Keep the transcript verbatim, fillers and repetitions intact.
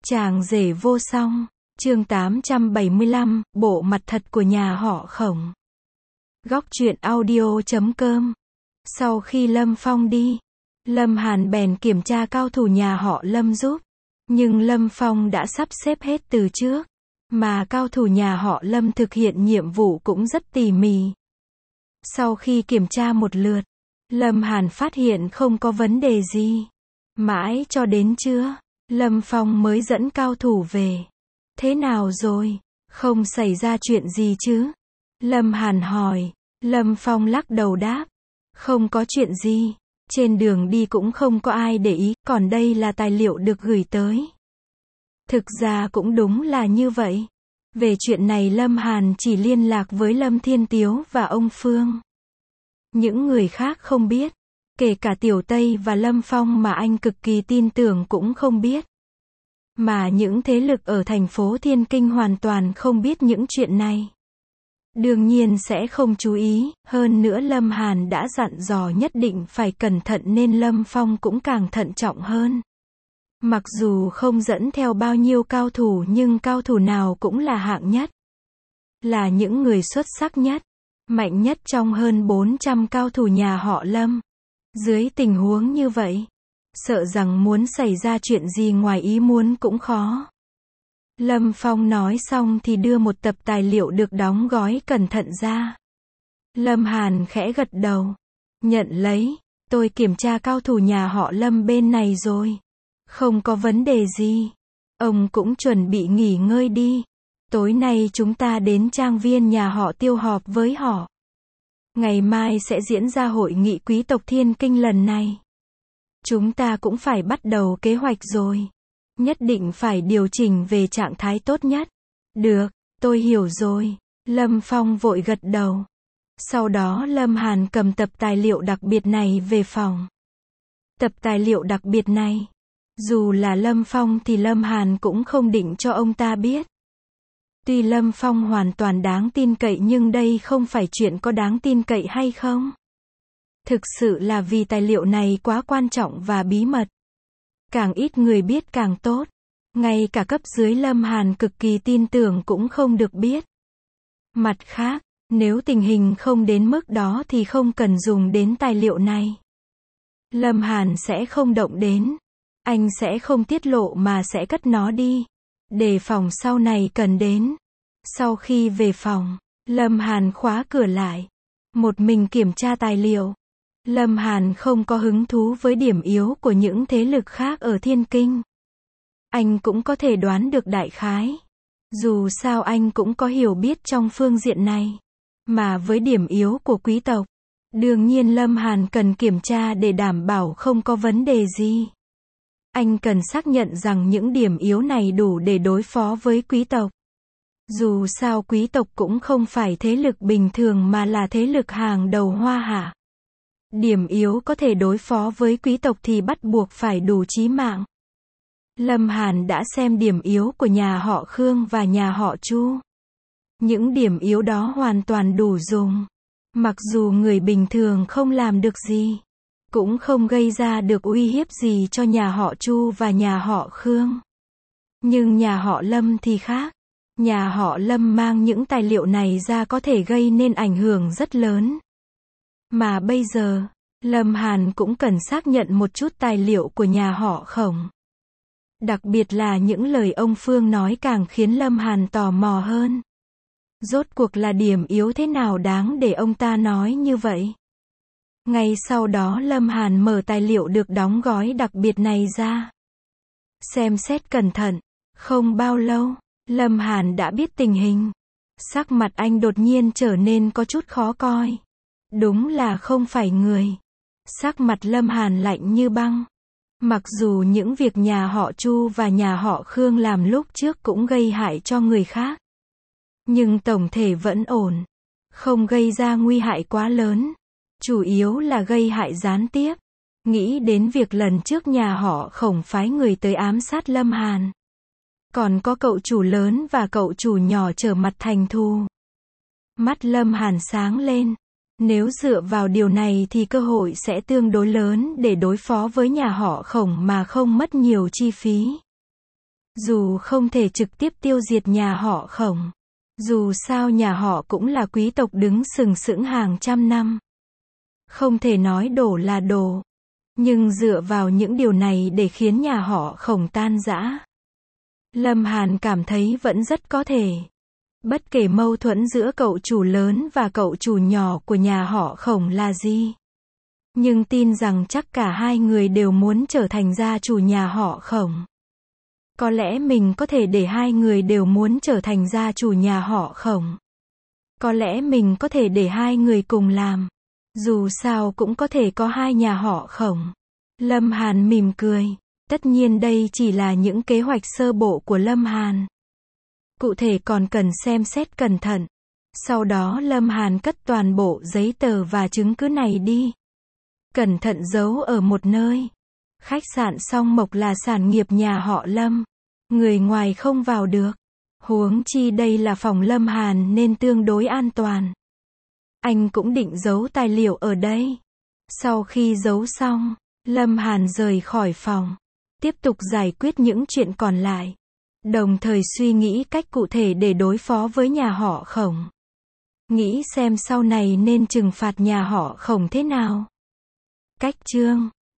Chàng rể vô song, chương tám trăm bảy mươi lăm, bộ mặt thật của nhà họ Khổng. Góc truyện audio chấm com. Sau khi Lâm Phong đi, Lâm Hàn bèn kiểm tra cao thủ nhà họ Lâm giúp. Nhưng Lâm Phong đã sắp xếp hết từ trước, mà cao thủ nhà họ Lâm thực hiện nhiệm vụ cũng rất tỉ mỉ. Sau khi kiểm tra một lượt, Lâm Hàn phát hiện không có vấn đề gì. Mãi cho đến trưa, Lâm Phong mới dẫn cao thủ về. Thế nào rồi? Không xảy ra chuyện gì chứ? Lâm Hàn hỏi. Lâm Phong lắc đầu đáp. Không có chuyện gì. Trên đường đi cũng không có ai để ý, còn đây là tài liệu được gửi tới. Thực ra cũng đúng là như vậy. Về chuyện này Lâm Hàn chỉ liên lạc với Lâm Thiên Tiếu và ông Phương. Những người khác không biết. Kể cả Tiểu Tây và Lâm Phong mà anh cực kỳ tin tưởng cũng không biết. Mà những thế lực ở thành phố Thiên Kinh hoàn toàn không biết những chuyện này. Đương nhiên sẽ không chú ý, hơn nữa Lâm Hàn đã dặn dò nhất định phải cẩn thận nên Lâm Phong cũng càng thận trọng hơn. Mặc dù không dẫn theo bao nhiêu cao thủ nhưng cao thủ nào cũng là hạng nhất. Là những người xuất sắc nhất, mạnh nhất trong hơn bốn trăm cao thủ nhà họ Lâm. Dưới tình huống như vậy, sợ rằng muốn xảy ra chuyện gì ngoài ý muốn cũng khó. Lâm Phong nói xong thì đưa một tập tài liệu được đóng gói cẩn thận ra. Lâm Hàn khẽ gật đầu. Nhận lấy, tôi kiểm tra cao thủ nhà họ Lâm bên này rồi. Không có vấn đề gì. Ông cũng chuẩn bị nghỉ ngơi đi. Tối nay chúng ta đến trang viên nhà họ Tiêu họp với họ. Ngày mai sẽ diễn ra hội nghị quý tộc Thiên Kinh lần này. Chúng ta cũng phải bắt đầu kế hoạch rồi. Nhất định phải điều chỉnh về trạng thái tốt nhất. Được, tôi hiểu rồi. Lâm Phong vội gật đầu. Sau đó Lâm Hàn cầm tập tài liệu đặc biệt này về phòng. Tập tài liệu đặc biệt này, dù là Lâm Phong thì Lâm Hàn cũng không định cho ông ta biết. Tuy Lâm Phong hoàn toàn đáng tin cậy nhưng đây không phải chuyện có đáng tin cậy hay không. Thực sự là vì tài liệu này quá quan trọng và bí mật. Càng ít người biết càng tốt. Ngay cả cấp dưới Lâm Hàn cực kỳ tin tưởng cũng không được biết. Mặt khác, nếu tình hình không đến mức đó thì không cần dùng đến tài liệu này. Lâm Hàn sẽ không động đến. Anh sẽ không tiết lộ mà sẽ cất nó đi. Để phòng sau này cần đến. Sau khi về phòng, Lâm Hàn khóa cửa lại. Một mình kiểm tra tài liệu. Lâm Hàn không có hứng thú với điểm yếu của những thế lực khác ở Thiên Kinh. Anh cũng có thể đoán được đại khái. Dù sao anh cũng có hiểu biết trong phương diện này. Mà với điểm yếu của quý tộc, đương nhiên Lâm Hàn cần kiểm tra để đảm bảo không có vấn đề gì. Anh cần xác nhận rằng những điểm yếu này đủ để đối phó với quý tộc. Dù sao quý tộc cũng không phải thế lực bình thường mà là thế lực hàng đầu Hoa Hạ. Điểm yếu có thể đối phó với quý tộc thì bắt buộc phải đủ chí mạng. Lâm Hàn đã xem điểm yếu của nhà họ Khương và nhà họ Chu. Những điểm yếu đó hoàn toàn đủ dùng. Mặc dù người bình thường không làm được gì, cũng không gây ra được uy hiếp gì cho nhà họ Chu và nhà họ Khương. Nhưng nhà họ Lâm thì khác. Nhà họ Lâm mang những tài liệu này ra có thể gây nên ảnh hưởng rất lớn. Mà bây giờ, Lâm Hàn cũng cần xác nhận một chút tài liệu của nhà họ Khổng. Đặc biệt là những lời ông Phương nói càng khiến Lâm Hàn tò mò hơn. Rốt cuộc là điểm yếu thế nào đáng để ông ta nói như vậy? Ngay sau đó Lâm Hàn mở tài liệu được đóng gói đặc biệt này ra. Xem xét cẩn thận. Không bao lâu, Lâm Hàn đã biết tình hình. Sắc mặt anh đột nhiên trở nên có chút khó coi. Đúng là không phải người. Sắc mặt Lâm Hàn lạnh như băng. Mặc dù những việc nhà họ Chu và nhà họ Khương làm lúc trước cũng gây hại cho người khác. Nhưng tổng thể vẫn ổn. Không gây ra nguy hại quá lớn. Chủ yếu là gây hại gián tiếp. Nghĩ đến việc lần trước nhà họ Khổng phái người tới ám sát Lâm Hàn. Còn có cậu chủ lớn và cậu chủ nhỏ trở mặt thành thù. Mắt Lâm Hàn sáng lên. Nếu dựa vào điều này thì cơ hội sẽ tương đối lớn để đối phó với nhà họ Khổng mà không mất nhiều chi phí. Dù không thể trực tiếp tiêu diệt nhà họ Khổng. Dù sao nhà họ cũng là quý tộc đứng sừng sững hàng trăm năm. Không thể nói đổ là đổ. Nhưng dựa vào những điều này để khiến nhà họ Khổng tan rã. Lâm Hàn cảm thấy vẫn rất có thể. Bất kể mâu thuẫn giữa cậu chủ lớn và cậu chủ nhỏ của nhà họ Khổng là gì. Nhưng tin rằng chắc cả hai người đều muốn trở thành gia chủ nhà họ Khổng. Có lẽ mình có thể để hai người đều muốn trở thành gia chủ nhà họ Khổng. Có lẽ mình có thể để hai người cùng làm. Dù sao cũng có thể có hai nhà họ Khổng. Lâm Hàn mỉm cười. Tất nhiên đây chỉ là những kế hoạch sơ bộ của Lâm Hàn. Cụ thể còn cần xem xét cẩn thận. Sau đó Lâm Hàn cất toàn bộ giấy tờ và chứng cứ này đi. Cẩn thận giấu ở một nơi. Khách sạn Song Mộc là sản nghiệp nhà họ Lâm. Người ngoài không vào được. Huống chi đây là phòng Lâm Hàn nên tương đối an toàn. Anh cũng định giấu tài liệu ở đây. Sau khi giấu xong, Lâm Hàn rời khỏi phòng. Tiếp tục giải quyết những chuyện còn lại. Đồng thời suy nghĩ cách cụ thể để đối phó với nhà họ Khổng. Nghĩ xem sau này nên trừng phạt nhà họ Khổng thế nào. Cách chương